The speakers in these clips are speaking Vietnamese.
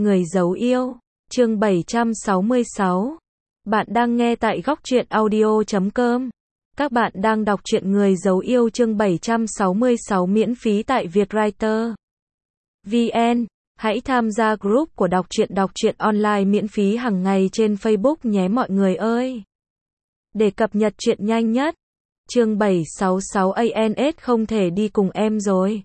Người giấu yêu, chương 766. Bạn đang nghe tại góc truyện audio.com. Các bạn đang đọc truyện Người giấu yêu chương 766 miễn phí tại Vietwriter VN. Hãy tham gia group của đọc truyện online miễn phí hàng ngày trên Facebook nhé mọi người ơi. Để cập nhật truyện nhanh nhất. Chương 766 ANS không thể đi cùng em rồi.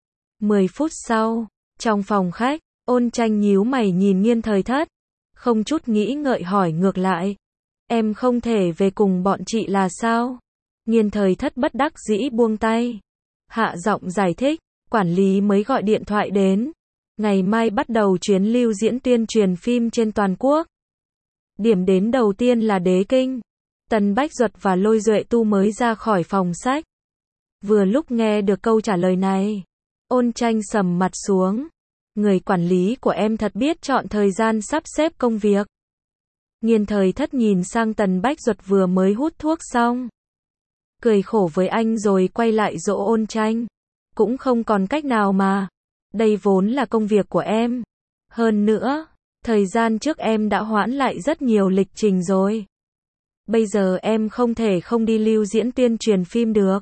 10 phút sau, trong phòng khách, Ôn Tranh nhíu mày nhìn Nghiên Thời Thất, không chút nghĩ ngợi hỏi ngược lại. Em không thể về cùng bọn chị là sao? Nghiên Thời Thất bất đắc dĩ buông tay. Hạ giọng giải thích, quản lý mới gọi điện thoại đến. Ngày mai bắt đầu chuyến lưu diễn tuyên truyền phim trên toàn quốc. Điểm đến đầu tiên là Đế Kinh. Tần Bách Duật và Lôi Duệ Tu mới ra khỏi phòng sách. Vừa lúc nghe được câu trả lời này, Ôn Tranh sầm mặt xuống. Người quản lý của em thật biết chọn thời gian sắp xếp công việc. Nghiên Thời Thất nhìn sang Tần Bách Duật vừa mới hút thuốc xong. Cười khổ với anh rồi quay lại dỗ Ôn Tranh. Cũng không còn cách nào mà. Đây vốn là công việc của em. Hơn nữa, thời gian trước em đã hoãn lại rất nhiều lịch trình rồi. Bây giờ em không thể không đi lưu diễn tuyên truyền phim được.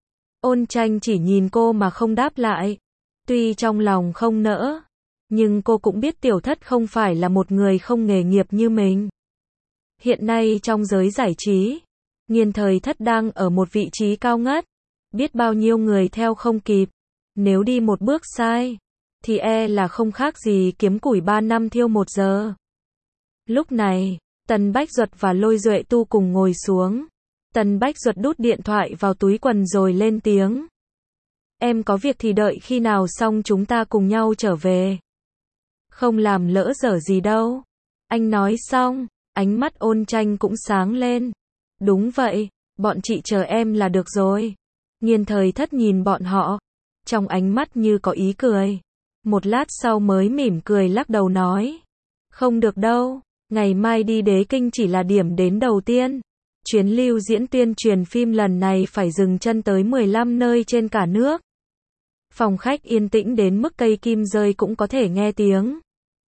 Ôn Tranh chỉ nhìn cô mà không đáp lại. Tuy trong lòng không nỡ, nhưng cô cũng biết Tiểu Thất không phải là một người không nghề nghiệp như mình. Hiện nay trong giới giải trí, Nghiên Thời Thất đang ở một vị trí cao ngất. Biết bao nhiêu người theo không kịp. Nếu đi một bước sai, thì là không khác gì kiếm củi 3 năm thiêu 1 giờ. Lúc này, Tần Bách Duật và Lôi Duệ Tu cùng ngồi xuống. Tần Bách Duật đút điện thoại vào túi quần rồi lên tiếng. Em có việc thì đợi khi nào xong chúng ta cùng nhau trở về. Không làm lỡ dở gì đâu. Anh nói xong, ánh mắt Ôn Tranh cũng sáng lên. Đúng vậy, bọn chị chờ em là được rồi. Nghiên Thời Thất nhìn bọn họ, trong ánh mắt như có ý cười. Một lát sau mới mỉm cười lắc đầu nói. Không được đâu, ngày mai đi Đế Kinh chỉ là điểm đến đầu tiên. Chuyến lưu diễn tuyên truyền phim lần này phải dừng chân tới 15 nơi trên cả nước. Phòng khách yên tĩnh đến mức cây kim rơi cũng có thể nghe tiếng.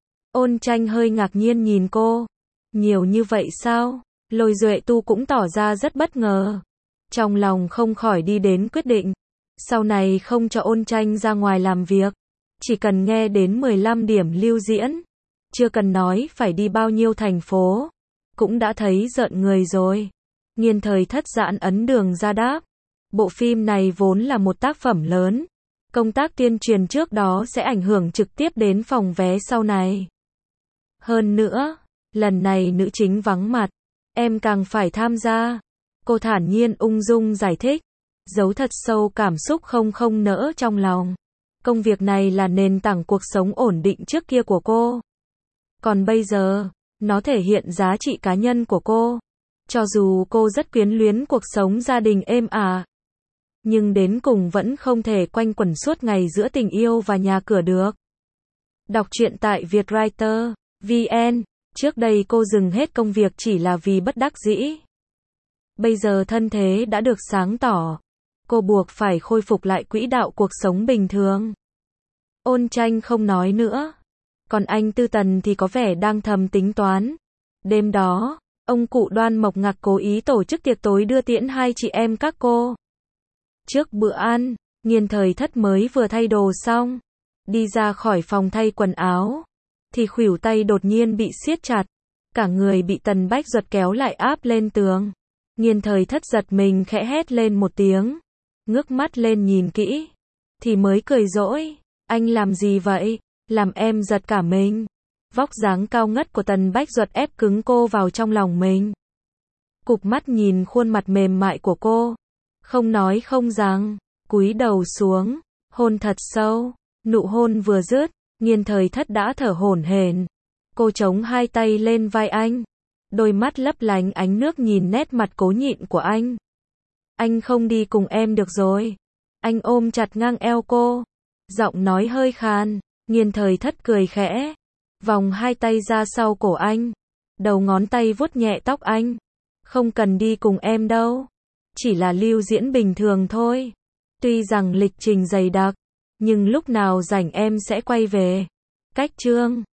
Ôn Tranh hơi ngạc nhiên nhìn cô. Nhiều như vậy sao? Lôi Duệ Tu cũng tỏ ra rất bất ngờ. Trong lòng không khỏi đi đến quyết định. Sau này không cho Ôn Tranh ra ngoài làm việc. Chỉ cần nghe đến 15 điểm lưu diễn. Chưa cần nói phải đi bao nhiêu thành phố. Cũng đã thấy rợn người rồi. Nghiên Thời Thất giãn ấn đường ra đáp. Bộ phim này vốn là một tác phẩm lớn. Công tác tuyên truyền trước đó sẽ ảnh hưởng trực tiếp đến phòng vé sau này. Hơn nữa, lần này nữ chính vắng mặt. Em càng phải tham gia. Cô thản nhiên ung dung giải thích. Giấu thật sâu cảm xúc không nỡ trong lòng. Công việc này là nền tảng cuộc sống ổn định trước kia của cô. Còn bây giờ, nó thể hiện giá trị cá nhân của cô. Cho dù cô rất quyến luyến cuộc sống gia đình êm ả, nhưng đến cùng vẫn không thể quanh quẩn suốt ngày giữa tình yêu và nhà cửa được. Đọc truyện tại Vietwriter VN. Trước đây cô dừng hết công việc chỉ là vì bất đắc dĩ. Bây giờ thân thế đã được sáng tỏ. Cô buộc phải khôi phục lại quỹ đạo cuộc sống bình thường. Ôn Tranh không nói nữa. Còn anh Tư Tần thì có vẻ đang thầm tính toán. Đêm đó, ông cụ Đoan Mộc Ngạc cố ý tổ chức tiệc tối đưa tiễn hai chị em các cô. Trước bữa ăn, Nghiên Thời Thất mới vừa thay đồ xong. Đi ra khỏi phòng thay quần áo. Thì khuỷu tay đột nhiên bị siết chặt. Cả người bị Tần Bách Duật kéo lại áp lên tường. Nghiên Thời Thất giật mình khẽ hét lên một tiếng. Ngước mắt lên nhìn kỹ. Thì mới cười dỗi. Anh làm gì vậy? Làm em giật cả mình. Vóc dáng cao ngất của Tần Bách Duật ép cứng cô vào trong lòng mình. Cụp mắt nhìn khuôn mặt mềm mại của cô. Không nói không rằng. Cúi đầu xuống. Hôn thật sâu. Nụ hôn vừa dứt. Nghiên Thời Thất đã thở hổn hển. Cô chống hai tay lên vai anh. Đôi mắt lấp lánh ánh nước nhìn nét mặt cố nhịn của anh. Anh không đi cùng em được rồi. Anh ôm chặt ngang eo cô. Giọng nói hơi khàn. Nghiên Thời Thất cười khẽ. Vòng hai tay ra sau cổ anh. Đầu ngón tay vuốt nhẹ tóc anh. Không cần đi cùng em đâu. Chỉ là lưu diễn bình thường thôi. Tuy rằng lịch trình dày đặc. Nhưng lúc nào rảnh em sẽ quay về. Cách chương